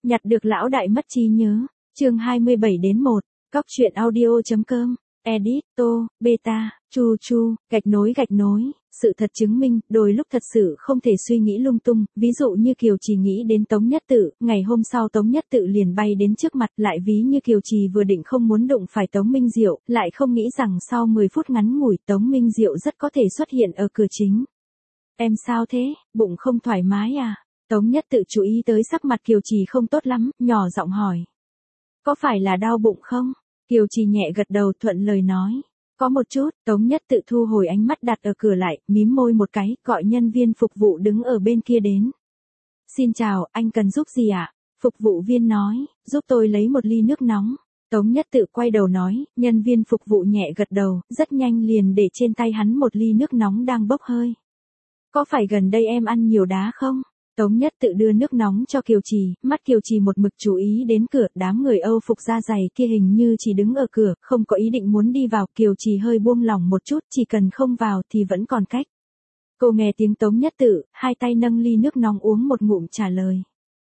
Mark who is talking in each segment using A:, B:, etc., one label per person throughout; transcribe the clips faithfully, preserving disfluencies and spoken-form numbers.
A: Nhặt được lão đại mất trí nhớ. Chương hai mươi bảy đến một. Cóc truyện audio chấm com. Edit, Tô, Beta, Chu Chu, gạch nối gạch nối. Sự thật chứng minh, đôi lúc thật sự không thể suy nghĩ lung tung, ví dụ như Kiều Trì nghĩ đến Tống Nhất Tự, ngày hôm sau Tống Nhất Tự liền bay đến trước mặt, lại ví như Kiều Trì vừa định không muốn đụng phải Tống Minh Diệu, lại không nghĩ rằng sau mười phút ngắn ngủi Tống Minh Diệu rất có thể xuất hiện ở cửa chính. Em sao thế, bụng không thoải mái à? Tống Nhất Tự chú ý tới sắc mặt Kiều Trì không tốt lắm, nhỏ giọng hỏi. Có phải là đau bụng không? Kiều Trì nhẹ gật đầu thuận lời nói. Có một chút, Tống Nhất Tự thu hồi ánh mắt đặt ở cửa lại, mím môi một cái, gọi nhân viên phục vụ đứng ở bên kia đến. Xin chào, anh cần giúp gì ạ? À? Phục vụ viên nói, giúp tôi lấy một ly nước nóng. Tống Nhất Tự quay đầu nói, nhân viên phục vụ nhẹ gật đầu, rất nhanh liền để trên tay hắn một ly nước nóng đang bốc hơi. Có phải gần đây em ăn nhiều đá không? Tống Nhất Tự đưa nước nóng cho Kiều Trì, mắt Kiều Trì một mực chú ý đến cửa, đám người Âu phục da dày kia hình như chỉ đứng ở cửa, không có ý định muốn đi vào, Kiều Trì hơi buông lỏng một chút, chỉ cần không vào thì vẫn còn cách. Cô nghe tiếng Tống Nhất Tự, hai tay nâng ly nước nóng uống một ngụm trả lời.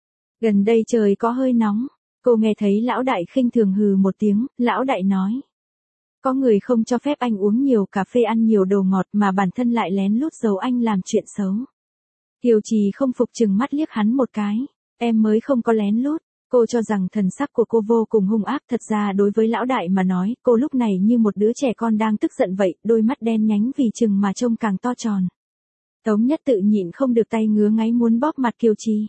A: Gần đây trời có hơi nóng, cô nghe thấy lão đại khinh thường hừ một tiếng, lão đại nói. Có người không cho phép anh uống nhiều cà phê ăn nhiều đồ ngọt mà bản thân lại lén lút giấu anh làm chuyện xấu. Kiều Trì không phục chừng mắt liếc hắn một cái, em mới không có lén lút, cô cho rằng thần sắc của cô vô cùng hung ác, thật ra đối với lão đại mà nói, cô lúc này như một đứa trẻ con đang tức giận vậy, đôi mắt đen nhánh vì chừng mà trông càng to tròn. Tống Nhất Tự nhịn không được tay ngứa ngáy muốn bóp mặt Kiều Trì.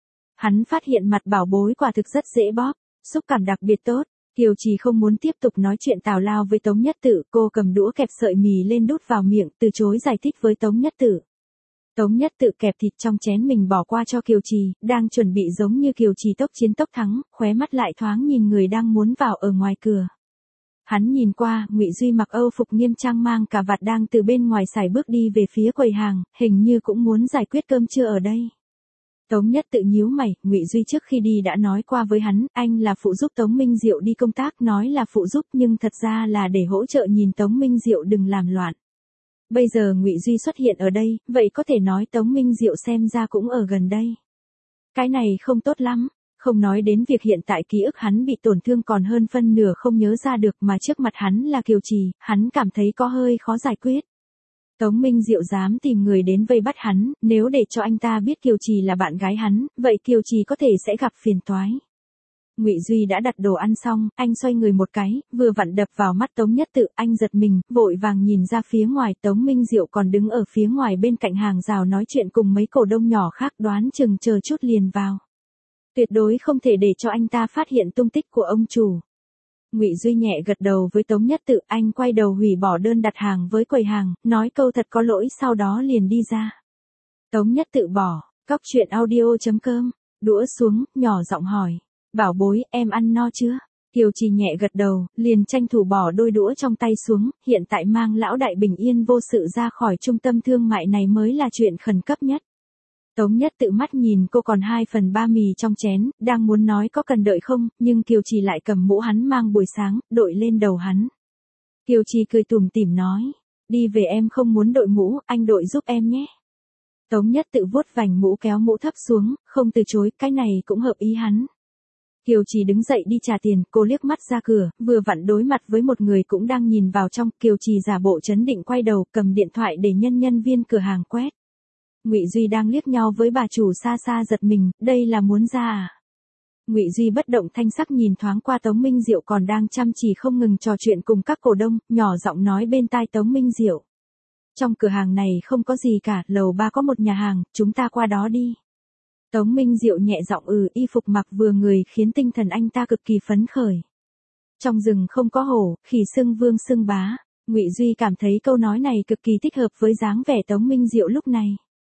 A: Hắn phát hiện mặt bảo bối quả thực rất dễ bóp, xúc cảm đặc biệt tốt. Kiều Trì không muốn tiếp tục nói chuyện tào lao với Tống Nhất Tự, cô cầm đũa kẹp sợi mì lên đút vào miệng, từ chối giải thích với Tống Nhất Tự. Tống Nhất Tự kẹp thịt trong chén mình bỏ qua cho Kiều Trì, đang chuẩn bị giống như Kiều Trì tốc chiến tốc thắng, khóe mắt lại thoáng nhìn người đang muốn vào ở ngoài cửa. Hắn nhìn qua, Ngụy Duy mặc Âu phục nghiêm trang mang cà vạt đang từ bên ngoài sải bước đi về phía quầy hàng, hình như cũng muốn giải quyết cơm trưa ở đây. Tống Nhất Tự nhíu mày, Ngụy Duy trước khi đi đã nói qua với hắn, anh là phụ giúp Tống Minh Diệu đi công tác, nói là phụ giúp nhưng thật ra là để hỗ trợ nhìn Tống Minh Diệu đừng làm loạn. Bây giờ Ngụy Duy xuất hiện ở đây, vậy có thể nói Tống Minh Diệu xem ra cũng ở gần đây. Cái này không tốt lắm, không nói đến việc hiện tại ký ức hắn bị tổn thương còn hơn phân nửa không nhớ ra được mà trước mặt hắn là Kiều Trì, hắn cảm thấy có hơi khó giải quyết. Tống Minh Diệu dám tìm người đến vây bắt hắn, nếu để cho anh ta biết Kiều Trì là bạn gái hắn, vậy Kiều Trì có thể sẽ gặp phiền toái. Ngụy Duy đã đặt đồ ăn xong, anh xoay người một cái, vừa vặn đập vào mắt Tống Nhất Tự, anh giật mình, vội vàng nhìn ra phía ngoài, Tống Minh Diệu còn đứng ở phía ngoài bên cạnh hàng rào nói chuyện cùng mấy cổ đông nhỏ khác, đoán chừng chờ chút liền vào. Tuyệt đối không thể để cho anh ta phát hiện tung tích của ông chủ. Ngụy Duy nhẹ gật đầu với Tống Nhất Tự, anh quay đầu hủy bỏ đơn đặt hàng với quầy hàng, nói câu thật có lỗi sau đó liền đi ra. Tống Nhất Tự bỏ, cóc truyện audio chấm com, đũa xuống, nhỏ giọng hỏi. Bảo bối, em ăn no chưa? Kiều Trì nhẹ gật đầu, liền tranh thủ bỏ đôi đũa trong tay xuống, hiện tại mang lão đại bình yên vô sự ra khỏi trung tâm thương mại này mới là chuyện khẩn cấp nhất. Tống Nhất Tự mắt nhìn cô còn hai phần ba mì trong chén, đang muốn nói có cần đợi không, nhưng Kiều Trì lại cầm mũ hắn mang buổi sáng, đội lên đầu hắn. Kiều Trì cười tủm tỉm nói, đi về em không muốn đội mũ, anh đội giúp em nhé. Tống Nhất Tự vuốt vành mũ kéo mũ thấp xuống, không từ chối, cái này cũng hợp ý hắn. Kiều Trì đứng dậy đi trả tiền, cô liếc mắt ra cửa, vừa vặn đối mặt với một người cũng đang nhìn vào trong, Kiều Trì giả bộ trấn định quay đầu, cầm điện thoại để nhân nhân viên cửa hàng quét. Ngụy Duy đang liếc nhau với bà chủ xa xa giật mình, đây là muốn ra à? Ngụy Duy bất động thanh sắc nhìn thoáng qua Tống Minh Diệu còn đang chăm chỉ không ngừng trò chuyện cùng các cổ đông, nhỏ giọng nói bên tai Tống Minh Diệu. Trong cửa hàng này không có gì cả, lầu ba có một nhà hàng, chúng ta qua đó đi. Tống Minh Diệu nhẹ giọng ừ, y phục mặc vừa người khiến tinh thần anh ta cực kỳ phấn khởi. Trong rừng không có hổ, khỉ xưng vương xưng bá, Ngụy Duy cảm thấy câu nói này cực kỳ thích hợp với dáng vẻ Tống Minh Diệu lúc này.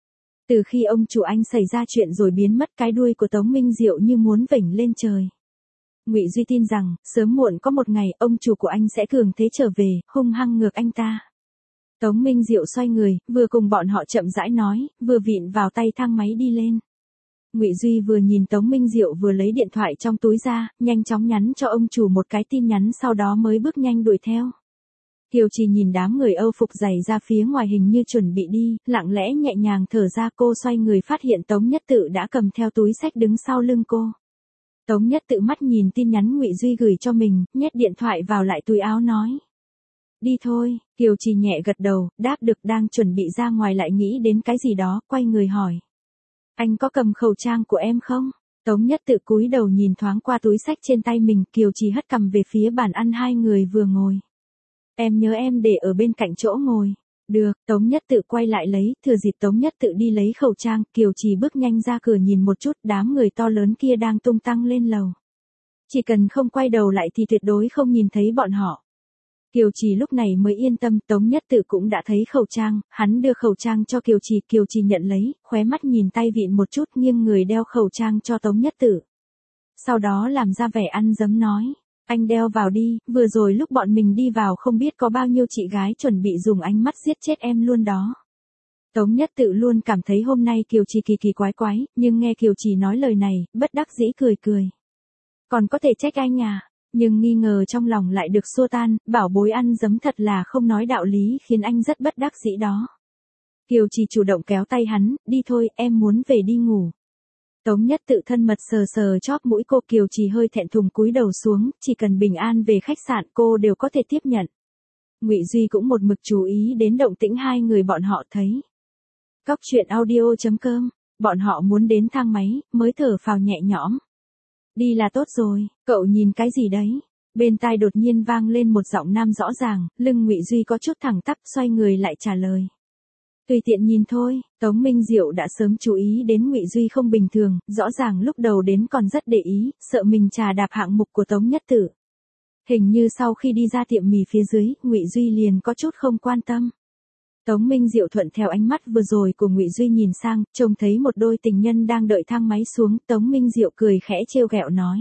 A: Từ khi ông chủ anh xảy ra chuyện rồi biến mất, cái đuôi của Tống Minh Diệu như muốn vểnh lên trời. Ngụy Duy tin rằng, sớm muộn có một ngày, ông chủ của anh sẽ cường thế trở về, hung hăng ngược anh ta. Tống Minh Diệu xoay người, vừa cùng bọn họ chậm rãi nói, vừa vịn vào tay thang máy đi lên. Ngụy Duy vừa nhìn Tống Minh Diệu vừa lấy điện thoại trong túi ra, nhanh chóng nhắn cho ông chủ một cái tin nhắn sau đó mới bước nhanh đuổi theo. Kiều Trì nhìn đám người Âu phục dày ra phía ngoài hình như chuẩn bị đi, lặng lẽ nhẹ nhàng thở ra, cô xoay người phát hiện Tống Nhất Tự đã cầm theo túi xách đứng sau lưng cô. Tống Nhất Tự mắt nhìn tin nhắn Ngụy Duy gửi cho mình, nhét điện thoại vào lại túi áo nói. Đi thôi, Kiều Trì nhẹ gật đầu, đáp được đang chuẩn bị ra ngoài lại nghĩ đến cái gì đó, quay người hỏi. Anh có cầm khẩu trang của em không? Tống Nhất Tự cúi đầu nhìn thoáng qua túi xách trên tay mình, Kiều Trì hất cằm về phía bàn ăn hai người vừa ngồi. Em nhớ em để ở bên cạnh chỗ ngồi. Được, Tống Nhất Tự quay lại lấy, thừa dịp Tống Nhất Tự đi lấy khẩu trang, Kiều Trì bước nhanh ra cửa nhìn một chút, đám người to lớn kia đang tung tăng lên lầu. Chỉ cần không quay đầu lại thì tuyệt đối không nhìn thấy bọn họ. Kiều Trì lúc này mới yên tâm, Tống Nhất Tự cũng đã thấy khẩu trang, hắn đưa khẩu trang cho Kiều Trì, Kiều Trì nhận lấy, khóe mắt nhìn tay vịn một chút, nghiêng người đeo khẩu trang cho Tống Nhất Tự. Sau đó làm ra vẻ ăn dấm nói, anh đeo vào đi, vừa rồi lúc bọn mình đi vào không biết có bao nhiêu chị gái chuẩn bị dùng ánh mắt giết chết em luôn đó. Tống Nhất Tự luôn cảm thấy hôm nay Kiều Trì kỳ kỳ quái quái, nhưng nghe Kiều Trì nói lời này, bất đắc dĩ cười cười. Còn có thể trách anh à? Nhưng nghi ngờ trong lòng lại được xua tan, bảo bối ăn dấm thật là không nói đạo lý khiến anh rất bất đắc dĩ đó. Kiều Trì chủ động kéo tay hắn, đi thôi, em muốn về đi ngủ. Tống Nhất Tự thân mật sờ sờ chóp mũi cô, Kiều Trì hơi thẹn thùng cúi đầu xuống, chỉ cần bình an về khách sạn cô đều có thể tiếp nhận. Ngụy Duy cũng một mực chú ý đến động tĩnh hai người bọn họ thấy. Cóc truyện audio chấm com, bọn họ muốn đến thang máy, mới thở phào nhẹ nhõm. Đi là tốt rồi, cậu nhìn cái gì đấy? Bên tai đột nhiên vang lên một giọng nam rõ ràng, lưng Ngụy Duy có chút thẳng tắp, xoay người lại trả lời. Tùy tiện nhìn thôi, Tống Minh Diệu đã sớm chú ý đến Ngụy Duy không bình thường, rõ ràng lúc đầu đến còn rất để ý, sợ mình trà đạp hạng mục của Tống Nhất Tự. Hình như sau khi đi ra tiệm mì phía dưới, Ngụy Duy liền có chút không quan tâm. Tống Minh Diệu thuận theo ánh mắt vừa rồi của Ngụy Duy nhìn sang, trông thấy một đôi tình nhân đang đợi thang máy xuống, Tống Minh Diệu cười khẽ trêu ghẹo nói.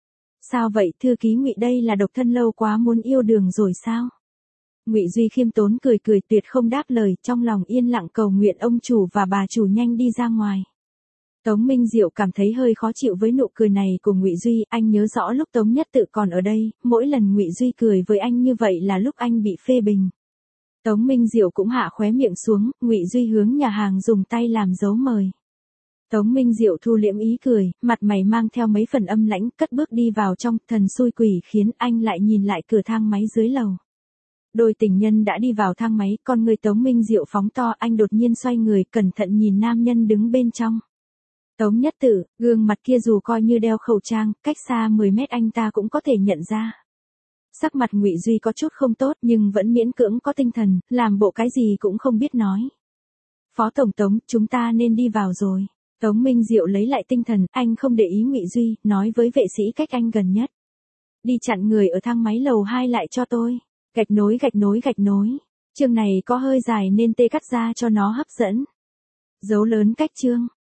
A: Sao vậy, thư ký Ngụy, đây là độc thân lâu quá muốn yêu đương rồi sao? Ngụy Duy khiêm tốn cười cười tuyệt không đáp lời, trong lòng yên lặng cầu nguyện ông chủ và bà chủ nhanh đi ra ngoài. Tống Minh Diệu cảm thấy hơi khó chịu với nụ cười này của Ngụy Duy, anh nhớ rõ lúc Tống Nhất Tự còn ở đây, mỗi lần Ngụy Duy cười với anh như vậy là lúc anh bị phê bình. Tống Minh Diệu cũng hạ khóe miệng xuống, Ngụy Duy hướng nhà hàng dùng tay làm dấu mời. Tống Minh Diệu thu liễm ý cười, mặt mày mang theo mấy phần âm lãnh, cất bước đi vào trong, thần xui quỷ khiến anh lại nhìn lại cửa thang máy dưới lầu. Đôi tình nhân đã đi vào thang máy, con người Tống Minh Diệu phóng to, anh đột nhiên xoay người, cẩn thận nhìn nam nhân đứng bên trong. Tống Nhất Tự, gương mặt kia dù coi như đeo khẩu trang, cách xa mười mét anh ta cũng có thể nhận ra. Sắc mặt Ngụy Duy có chút không tốt nhưng vẫn miễn cưỡng có tinh thần, làm bộ cái gì cũng không biết nói. Phó Tổng Tống, chúng ta nên đi vào rồi. Tống Minh Diệu lấy lại tinh thần, anh không để ý Ngụy Duy, nói với vệ sĩ cách anh gần nhất. Đi chặn người ở thang máy lầu hai lại cho tôi. Gạch nối gạch nối gạch nối. Chương này có hơi dài nên tê cắt ra cho nó hấp dẫn. Dấu lớn cách chương.